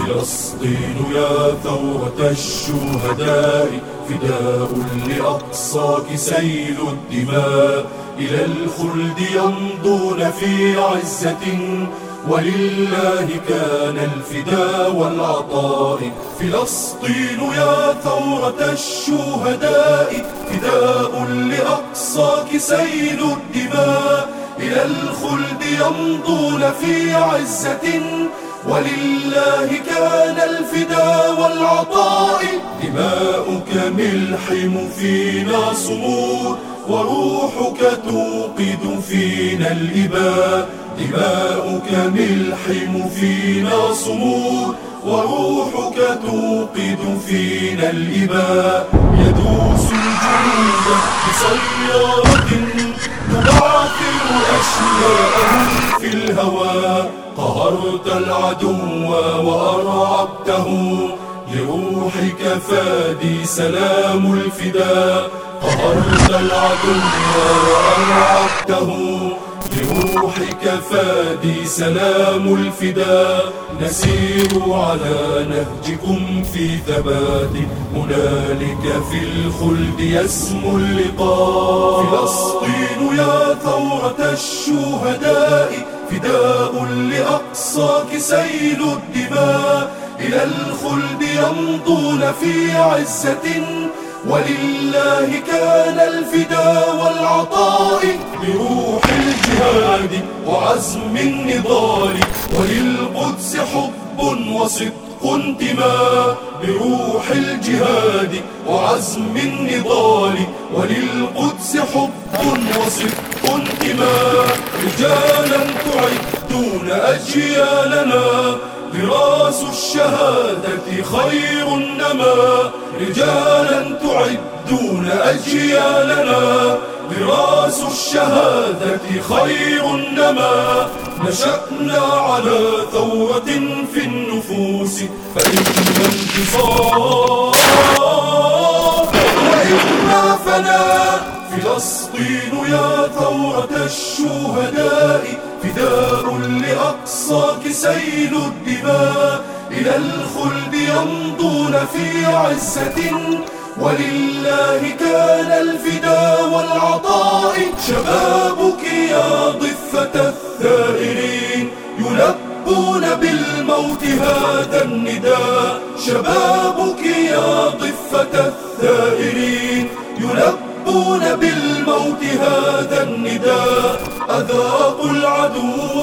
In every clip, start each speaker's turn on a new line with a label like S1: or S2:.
S1: فلسطين يا ثورة الشهداء، فداء لأقصاك سيل الدماء، إلى الخلد يمضون في عزة، ولله كان الفداء والعطاء. فلسطين يا ثورة الشهداء، فداء لأقصاك سيل الدماء، إلى الخلد يمضون في عزة، ولله كان الفداء والعطاء. دماؤك ملحم فينا صمود، وروحك توقد فينا الإباء. دماؤك ملحم فينا صمود، وروحك توقد فينا الإباء. يدوس الجنود بسيارة تبعثر أشلاءهم في الهوى. قهرت العدو وأرعبته، لروحك فادي سلام الفداء. قهرت العدو وأرعبته، لروحك فادي سلام الفداء. نسير على نهجكم في ثبات، هنالك في الخلد يسمو اللقاء. فلسطين يا ثورة الشهداء، فداء لأقصاك سيل الدماء، إلى الخلد يمضون في عزة، ولله كان الفداء والعطاء. بروح الجهاد وعزم النضال، وللقدس حب وصدق انتماء. بروح الجهاد وعزم النضال، وللقدس حب وصدق انتماء. رجالا تعدون أجيالنا، غراس الشهادة خير النما. رجالا تعدون أجيالنا، غراس الشهادة خير النما. نشأنا على ثورة في النفوس، فإما انتصار وإما فناء. فلسطين يا ثورة الشهداء، فداء لأقصاك سيل الدماء، إلى الخلد يمضون في عزة، ولله كان الفداء والعطاء. شبابك يا ضفة الثائرين، يلبون بالموت هذا النداء. شبابك يا ضفة الثائرين، يلبون بالموت هذا النداء. أذاقوا العدو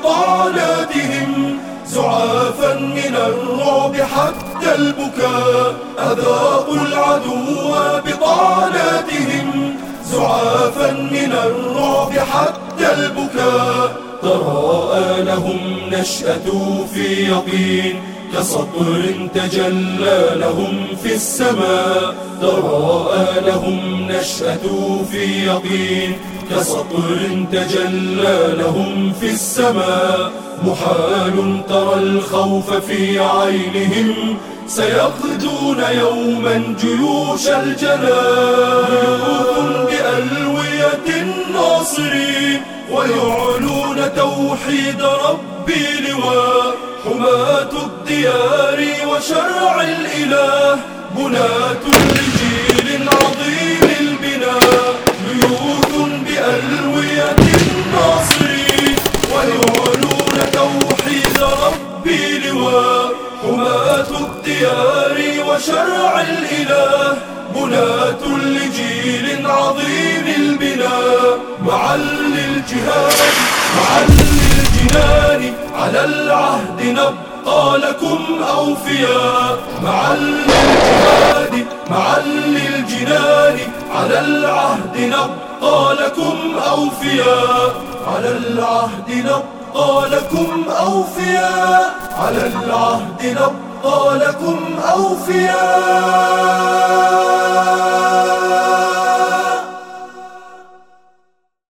S1: بطعناتهم، زعافا من الرعب حتى البكاء. أذاقوا العدو بطعناتهم، زعافا من الرعب حتى البكاء. تراءى لهم نشأة في يقين، كسطر تجلى لهم في السماء. تراءى لهم نشأة في يقين، كسطر تجلى لهم في السماء. محال ترى الخوف في عينهم، سيغدون يوما جيوش الجلال. يوث بألوية الناصرين، ويعلون توحيد ربي لواء. حماة الديار وشرع الإله، بناة لجيل عظيم البناء. بيوت بألوية الناصرين، ويعلون توحيد ربي لواء. حماة الديار وشرع الإله، بناة لجيل عظيم البناء. معل الجهاد معل الجنان، على العهد نبقى لكم أوفياء. معل الجهاد معل الجنان، على العهد نبقى لكم أوفياء. على العهد نبقى لكم أوفياء. على العهد نبقى لكم أوفياء.